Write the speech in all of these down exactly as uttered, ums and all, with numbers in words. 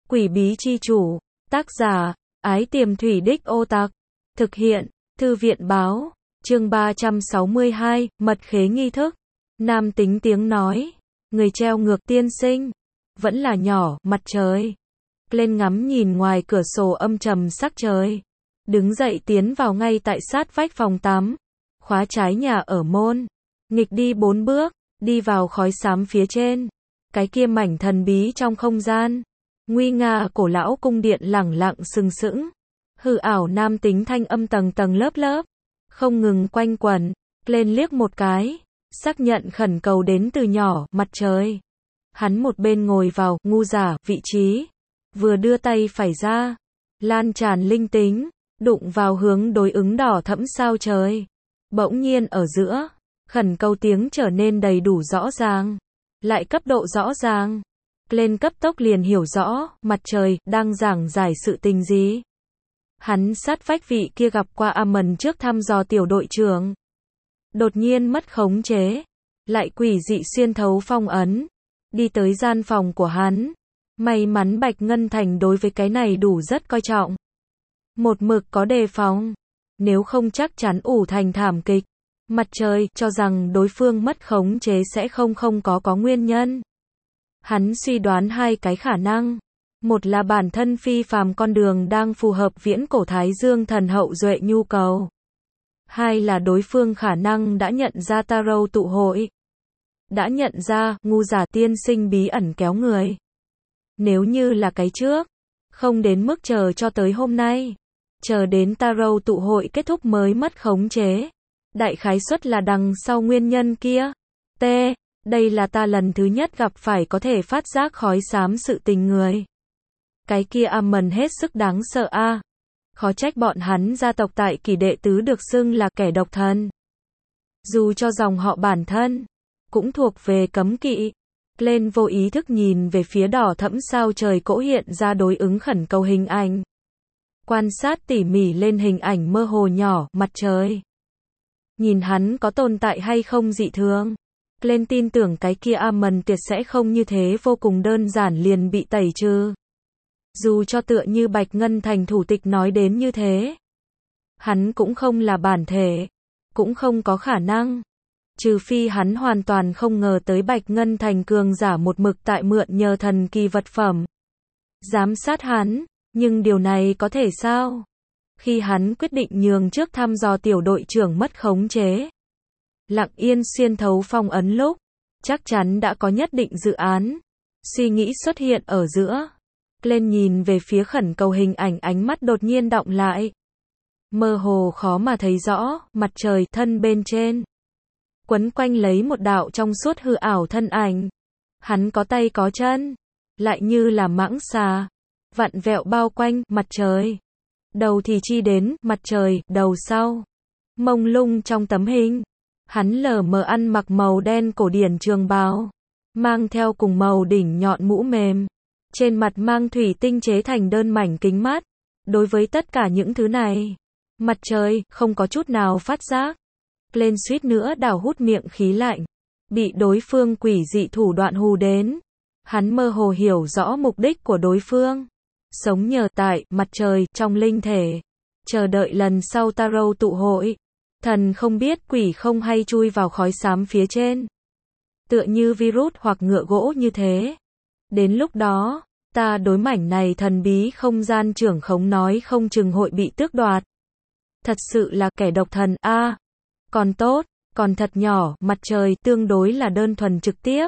Quỷ bí chi chủ. Tác giả, Ái Tiềm Thủy Đích Ô Tạc. Thực hiện, Thư viện báo. Chương ba trăm sáu mươi hai, mật khế nghi thức. Nam tính tiếng nói. Người treo ngược tiên sinh. Vẫn là nhỏ, mặt trời. Lên ngắm nhìn ngoài cửa sổ âm trầm sắc trời. Đứng dậy tiến vào ngay tại sát vách phòng tắm. Khóa trái nhà ở môn. Nghịch đi bốn bước, đi vào khói xám phía trên. Cái kia mảnh thần bí trong không gian. Nguy nga cổ lão cung điện lẳng lặng sừng sững. Hư ảo nam tính thanh âm tầng tầng lớp lớp. Không ngừng quanh quẩn. Lên liếc một cái. Xác nhận khẩn cầu đến từ nhỏ, mặt trời. Hắn một bên ngồi vào, ngu giả, vị trí. Vừa đưa tay phải ra. Lan tràn linh tính. Đụng vào hướng đối ứng đỏ thẫm sao trời. Bỗng nhiên ở giữa. Khẩn cầu tiếng trở nên đầy đủ rõ ràng. Lại cấp độ rõ ràng. Lên cấp tốc liền hiểu rõ, mặt trời, đang giảng giải sự tình gì. Hắn sát vách vị kia gặp qua Amon trước thăm dò tiểu đội trưởng. Đột nhiên mất khống chế. Lại quỷ dị xuyên thấu phong ấn. Đi tới gian phòng của hắn. May mắn Bạch Ngân Thành đối với cái này đủ rất coi trọng. Một mực có đề phòng. Nếu không chắc chắn ủ thành thảm kịch. Mặt trời cho rằng đối phương mất khống chế sẽ không không có có nguyên nhân. Hắn suy đoán hai cái khả năng. Một là bản thân phi phàm con đường đang phù hợp viễn cổ Thái Dương thần hậu duệ nhu cầu. Hai là đối phương khả năng đã nhận ra Tarot tụ hội. Đã nhận ra, ngu giả tiên sinh bí ẩn kéo người. Nếu như là cái trước, không đến mức chờ cho tới hôm nay. Chờ đến Tarot tụ hội kết thúc mới mất khống chế. Đại khái suất là đằng sau nguyên nhân kia. T. Đây là ta lần thứ nhất gặp phải có thể phát giác khói xám sự tình người. Cái kia Amon hết sức đáng sợ a. À. Khó trách bọn hắn gia tộc tại Kỷ đệ tứ được xưng là kẻ độc thân. Dù cho dòng họ bản thân cũng thuộc về cấm kỵ. Lên vô ý thức nhìn về phía đỏ thẫm sao trời cỗ hiện ra đối ứng khẩn cầu hình ảnh. Quan sát tỉ mỉ lên hình ảnh mơ hồ nhỏ, mặt trời. Nhìn hắn có tồn tại hay không dị thường. Lên tin tưởng cái kia Amon tuyệt sẽ không như thế vô cùng đơn giản liền bị tẩy trừ. Dù cho tựa như Bạch Ngân Thành thủ tịch nói đến như thế. Hắn cũng không là bản thể. Cũng không có khả năng. Trừ phi hắn hoàn toàn không ngờ tới Bạch Ngân Thành cường giả một mực tại mượn nhờ thần kỳ vật phẩm. Giám sát hắn. Nhưng điều này có thể sao? Khi hắn quyết định nhường trước thăm dò tiểu đội trưởng mất khống chế. Lặng yên xuyên thấu phong ấn lúc. Chắc chắn đã có nhất định dự án. Suy nghĩ xuất hiện ở giữa. Lên nhìn về phía khẩn cầu hình ảnh ánh mắt đột nhiên đọng lại. Mơ hồ khó mà thấy rõ, mặt trời thân bên trên. Quấn quanh lấy một đạo trong suốt hư ảo thân ảnh. Hắn có tay có chân. Lại như là mãng xà. Vặn vẹo bao quanh, mặt trời. Đầu thì chi đến, mặt trời, đầu sau. Mông lung trong tấm hình. Hắn lờ mờ ăn mặc màu đen cổ điển trường bào. Mang theo cùng màu đỉnh nhọn mũ mềm. Trên mặt mang thủy tinh chế thành đơn mảnh kính mát. Đối với tất cả những thứ này. Mặt trời, không có chút nào phát giác. Lên suýt nữa đảo hút miệng khí lạnh. Bị đối phương quỷ dị thủ đoạn hù đến. Hắn mơ hồ hiểu rõ mục đích của đối phương. Sống nhờ tại, mặt trời, trong linh thể. Chờ đợi lần sau Tarot tụ hội. Thần không biết quỷ không hay chui vào khói xám phía trên. Tựa như virus hoặc ngựa gỗ như thế. Đến lúc đó, ta đối mảnh này thần bí không gian trưởng khống nói không chừng hội bị tước đoạt. Thật sự là kẻ độc thần a. À, còn tốt, còn thật nhỏ, mặt trời tương đối là đơn thuần trực tiếp.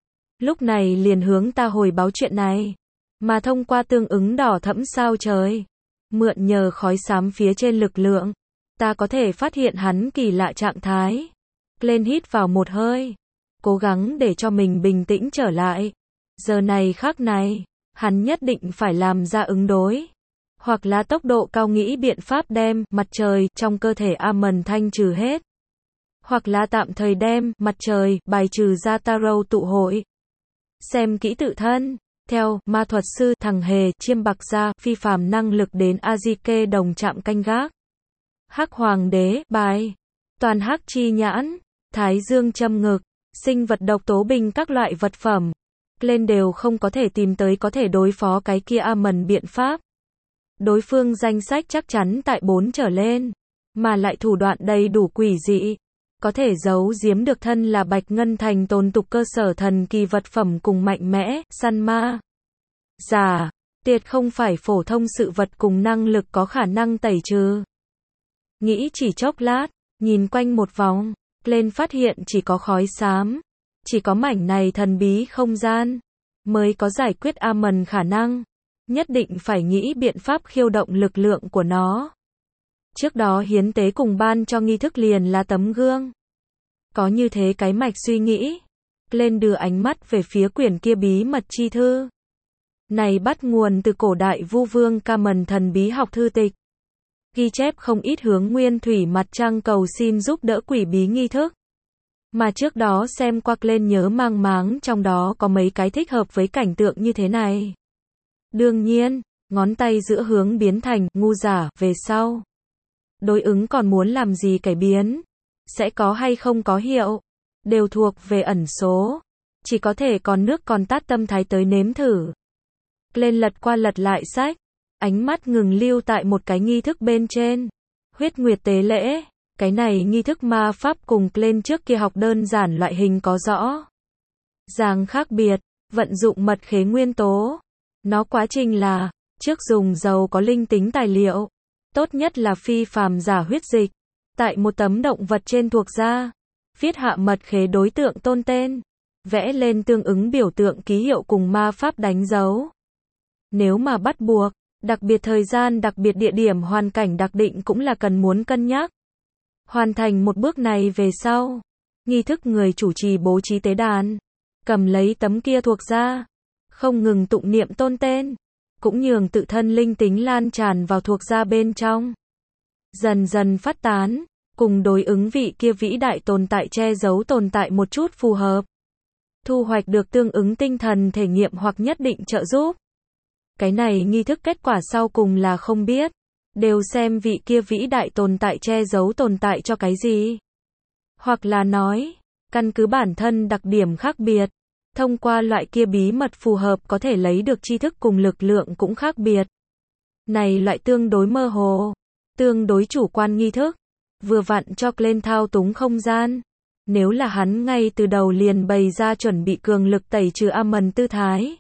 Lúc này liền hướng ta hồi báo chuyện này. Mà thông qua tương ứng đỏ thẫm sao trời. Mượn nhờ khói xám phía trên lực lượng. Ta có thể phát hiện hắn kỳ lạ trạng thái. Lên hít vào một hơi. Cố gắng để cho mình bình tĩnh trở lại. Giờ này khắc này. Hắn nhất định phải làm ra ứng đối. Hoặc là tốc độ cao nghĩ biện pháp đem mặt trời trong cơ thể Amon thanh trừ hết. Hoặc là tạm thời đem mặt trời bài trừ ra Tarot tụ hội. Xem kỹ tự thân. Theo ma thuật sư thằng hề chiêm bạc gia phi phàm năng lực đến Azike đồng chạm canh gác. Hắc hoàng đế bài. Toàn hắc chi nhãn. Thái dương châm ngực. Sinh vật độc tố binh các loại vật phẩm. lên đều không có thể tìm tới có thể đối phó cái kia Amon biện pháp. Đối phương danh sách chắc chắn tại bốn trở lên, mà lại thủ đoạn đầy đủ quỷ dị, có thể giấu giếm được thân là Bạch Ngân Thành tồn tục cơ sở thần kỳ vật phẩm cùng mạnh mẽ, săn ma. Giả, tuyệt không phải phổ thông sự vật cùng năng lực có khả năng tẩy trừ. Nghĩ chỉ chốc lát, nhìn quanh một vòng, lên phát hiện chỉ có khói xám, chỉ có mảnh này thần bí không gian, mới có giải quyết Amon khả năng. Nhất định phải nghĩ biện pháp khiêu động lực lượng của nó. Trước đó hiến tế cùng ban cho nghi thức liền là tấm gương. Có như thế cái mạch suy nghĩ, lên đưa ánh mắt về phía quyển kia bí mật chi thư. Này bắt nguồn từ cổ đại Vu Vương Camon thần bí học thư tịch. Ghi chép không ít hướng nguyên thủy mặt trăng cầu xin giúp đỡ quỷ bí nghi thức. Mà trước đó xem qua lên nhớ mang máng trong đó có mấy cái thích hợp với cảnh tượng như thế này. Đương nhiên, ngón tay giữa hướng biến thành ngu giả về sau. Đối ứng còn muốn làm gì cải biến, sẽ có hay không có hiệu, đều thuộc về ẩn số. Chỉ có thể còn nước còn tát tâm thái tới nếm thử. Lên lật qua lật lại sách, ánh mắt ngừng lưu tại một cái nghi thức bên trên. Huyết nguyệt tế lễ, cái này nghi thức ma pháp cùng lên trước kia học đơn giản loại hình có rõ ràng khác biệt, vận dụng mật khế nguyên tố. Nó quá trình là, trước dùng dầu có linh tính tài liệu, tốt nhất là phi phàm giả huyết dịch, tại một tấm động vật trên thuộc da, viết hạ mật khế đối tượng tôn tên, vẽ lên tương ứng biểu tượng ký hiệu cùng ma pháp đánh dấu. Nếu mà bắt buộc, đặc biệt thời gian đặc biệt địa điểm hoàn cảnh đặc định cũng là cần muốn cân nhắc. Hoàn thành một bước này về sau, nghi thức người chủ trì bố trí tế đàn, cầm lấy tấm kia thuộc da, không ngừng tụng niệm tôn tên, cũng nhường tự thân linh tính lan tràn vào thuộc da bên trong. Dần dần phát tán, cùng đối ứng vị kia vĩ đại tồn tại che giấu tồn tại một chút phù hợp. Thu hoạch được tương ứng tinh thần thể nghiệm hoặc nhất định trợ giúp. Cái này nghi thức kết quả sau cùng là không biết. Đều xem vị kia vĩ đại tồn tại che giấu tồn tại cho cái gì. Hoặc là nói, căn cứ bản thân đặc điểm khác biệt. Thông qua loại kia bí mật phù hợp có thể lấy được tri thức cùng lực lượng cũng khác biệt. Này loại tương đối mơ hồ, tương đối chủ quan nghi thức, vừa vặn cho lên thao túng không gian. Nếu là hắn ngay từ đầu liền bày ra chuẩn bị cường lực tẩy trừ Amon tư thái,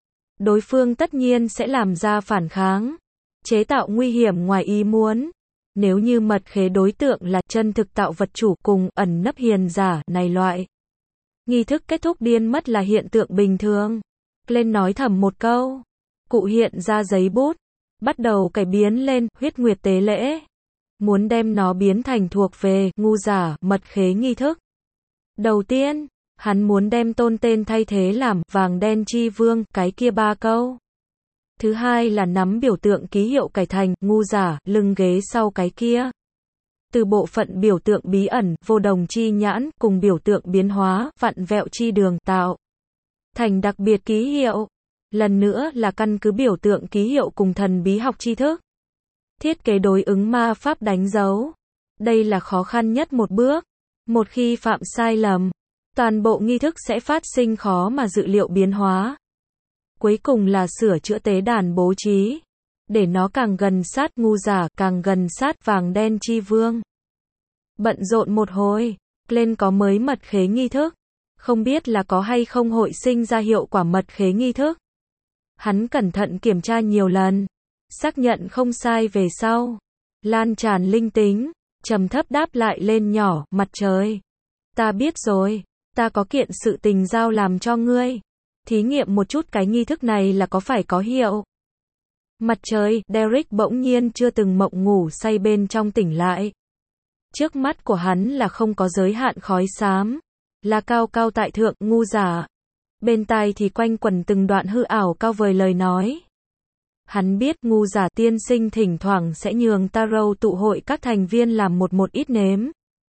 đối phương tất nhiên sẽ làm ra phản kháng, chế tạo nguy hiểm ngoài ý muốn. Nếu như mật khế đối tượng là chân thực tạo vật chủ cùng ẩn nấp hiền giả này loại, nghi thức kết thúc điên mất là hiện tượng bình thường. Lên nói thầm một câu, cụ hiện ra giấy bút, bắt đầu cải biến lên huyết nguyệt tế lễ, muốn đem nó biến thành thuộc về ngu giả mật khế nghi thức. Đầu tiên, hắn muốn đem tôn tên thay thế làm vàng đen chi vương, cái kia ba câu. Thứ hai là nắm biểu tượng ký hiệu cải thành ngu giả lưng ghế sau cái kia. Từ bộ phận biểu tượng bí ẩn, vô đồng chi nhãn, cùng biểu tượng biến hóa, vặn vẹo chi đường, tạo thành đặc biệt ký hiệu. Lần nữa là căn cứ biểu tượng ký hiệu cùng thần bí học tri thức. Thiết kế đối ứng ma pháp đánh dấu. Đây là khó khăn nhất một bước. Một khi phạm sai lầm, toàn bộ nghi thức sẽ phát sinh khó mà dự liệu biến hóa. Cuối cùng là sửa chữa tế đàn bố trí, để nó càng gần sát ngu giả, càng gần sát vàng đen chi vương. Bận rộn một hồi, lên có mới mật khế nghi thức, không biết là có hay không hội sinh ra hiệu quả mật khế nghi thức. Hắn cẩn thận kiểm tra nhiều lần, xác nhận không sai về sau, lan tràn linh tính, trầm thấp đáp lại lên nhỏ, mặt trời. Ta biết rồi, ta có kiện sự tình giao làm cho ngươi. Thí nghiệm một chút cái nghi thức này là có phải có hiệu. Mặt trời, Derek bỗng nhiên chưa từng mộng ngủ say bên trong tỉnh lại. Trước mắt của hắn là không có giới hạn khói xám, là cao cao tại thượng, ngu giả. Bên tai thì quanh quẩn từng đoạn hư ảo cao vời lời nói. Hắn biết ngu giả tiên sinh thỉnh thoảng sẽ nhường Tarot tụ hội các thành viên làm một một ít nếm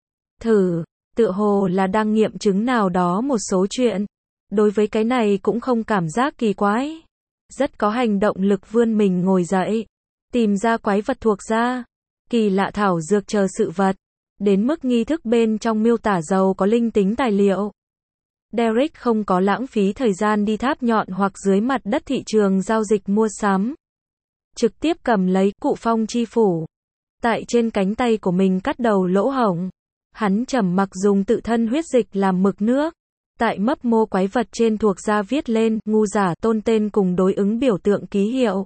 thử, tựa hồ là đang nghiệm chứng nào đó một số chuyện. Đối với cái này cũng không cảm giác kỳ quái. Rất có hành động lực vươn mình ngồi dậy, tìm ra quái vật thuộc da, kỳ lạ thảo dược chờ sự vật, đến mức nghi thức bên trong miêu tả giàu có linh tính tài liệu. Derek không có lãng phí thời gian đi tháp nhọn hoặc dưới mặt đất thị trường giao dịch mua sắm. Trực tiếp cầm lấy cụ phong chi phủ. Tại trên cánh tay của mình cắt đầu lỗ hổng. Hắn trầm mặc dùng tự thân huyết dịch làm mực nước. Tại mấp mô quái vật trên thuộc da viết lên, ngu giả tôn tên cùng đối ứng biểu tượng ký hiệu.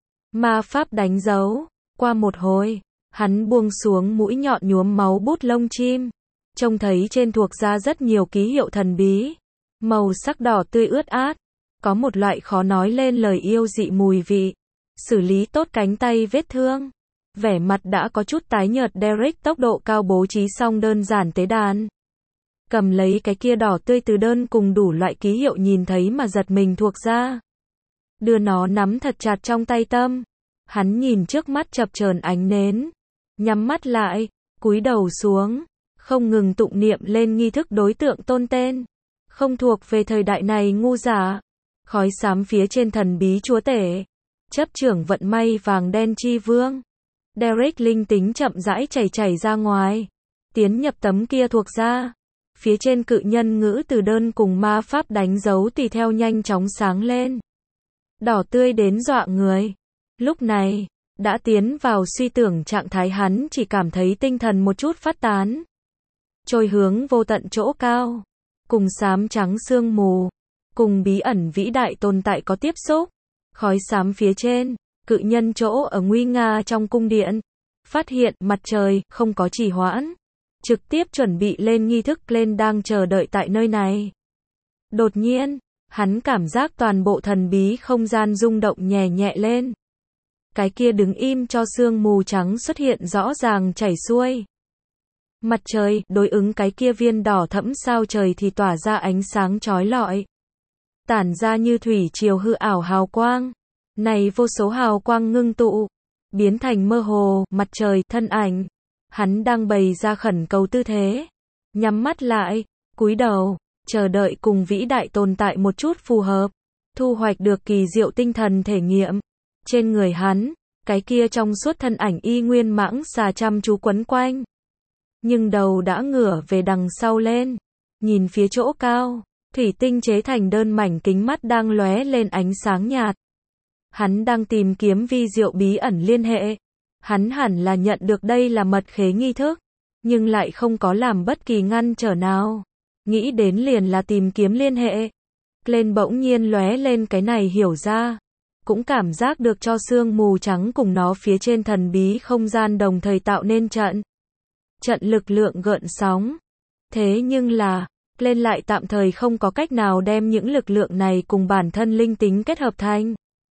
Ma pháp đánh dấu. Qua một hồi, hắn buông xuống mũi nhọn nhuốm máu bút lông chim. Trông thấy trên thuộc da rất nhiều ký hiệu thần bí. Màu sắc đỏ tươi ướt át. Có một loại khó nói lên lời yêu dị mùi vị. Xử lý tốt cánh tay vết thương. Vẻ mặt đã có chút tái nhợt Derek tốc độ cao bố trí xong đơn giản tế đàn. Cầm lấy cái kia đỏ tươi từ đơn cùng đủ loại ký hiệu nhìn thấy mà giật mình thuộc ra. Đưa nó nắm thật chặt trong tay tâm. Hắn nhìn trước mắt chập chờn ánh nến. Nhắm mắt lại, cúi đầu xuống. Không ngừng tụng niệm lên nghi thức đối tượng tôn tên. Không thuộc về thời đại này ngu giả. Khói xám phía trên thần bí chúa tể. Chấp trưởng vận may vàng đen chi vương. Derek linh tính chậm rãi chảy chảy ra ngoài. Tiến nhập tấm kia thuộc ra. Phía trên cự nhân ngữ từ đơn cùng ma pháp đánh dấu tùy theo nhanh chóng sáng lên. Đỏ tươi đến dọa người. Lúc này, đã tiến vào suy tưởng trạng thái hắn chỉ cảm thấy tinh thần một chút phát tán. Trôi hướng vô tận chỗ cao. Cùng xám trắng sương mù. Cùng bí ẩn vĩ đại tồn tại có tiếp xúc. Khói xám phía trên. Cự nhân chỗ ở nguy nga trong cung điện. Phát hiện mặt trời không có trì hoãn. Trực tiếp chuẩn bị lên nghi thức lên đang chờ đợi tại nơi này. Đột nhiên, hắn cảm giác toàn bộ thần bí không gian rung động nhẹ nhẹ lên. Cái kia đứng im cho sương mù trắng xuất hiện rõ ràng chảy xuôi. Mặt trời đối ứng cái kia viên đỏ thẫm sao trời thì tỏa ra ánh sáng chói lọi. Tản ra như thủy triều hư ảo hào quang. Này vô số hào quang ngưng tụ. Biến thành mơ hồ, mặt trời, thân ảnh. Hắn đang bày ra khẩn cầu tư thế. Nhắm mắt lại, cúi đầu, chờ đợi cùng vĩ đại tồn tại một chút phù hợp. Thu hoạch được kỳ diệu tinh thần thể nghiệm. Trên người hắn, cái kia trong suốt thân ảnh y nguyên mãng xà chăm chú quấn quanh. Nhưng đầu đã ngửa về đằng sau lên. Nhìn phía chỗ cao, thủy tinh chế thành đơn mảnh kính mắt đang lóe lên ánh sáng nhạt. Hắn đang tìm kiếm vi diệu bí ẩn liên hệ. Hắn hẳn là nhận được đây là mật khế nghi thức, nhưng lại không có làm bất kỳ ngăn trở nào. Nghĩ đến liền là tìm kiếm liên hệ. Lên bỗng nhiên lóe lên cái này hiểu ra. Cũng cảm giác được cho sương mù trắng cùng nó phía trên thần bí không gian đồng thời tạo nên trận. Trận lực lượng gợn sóng. Thế nhưng là, lên lại tạm thời không có cách nào đem những lực lượng này cùng bản thân linh tính kết hợp thành.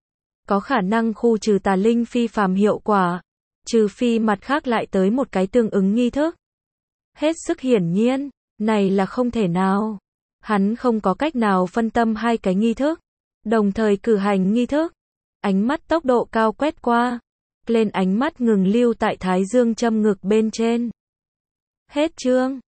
Có khả năng khu trừ tà linh phi phàm hiệu quả. Trừ phi mặt khác lại tới một cái tương ứng nghi thức. Hết sức hiển nhiên, này là không thể nào. Hắn không có cách nào phân tâm hai cái nghi thức. Đồng thời cử hành nghi thức. Ánh mắt tốc độ cao quét qua. Lên ánh mắt ngừng lưu tại thái dương châm ngực bên trên. Hết chương.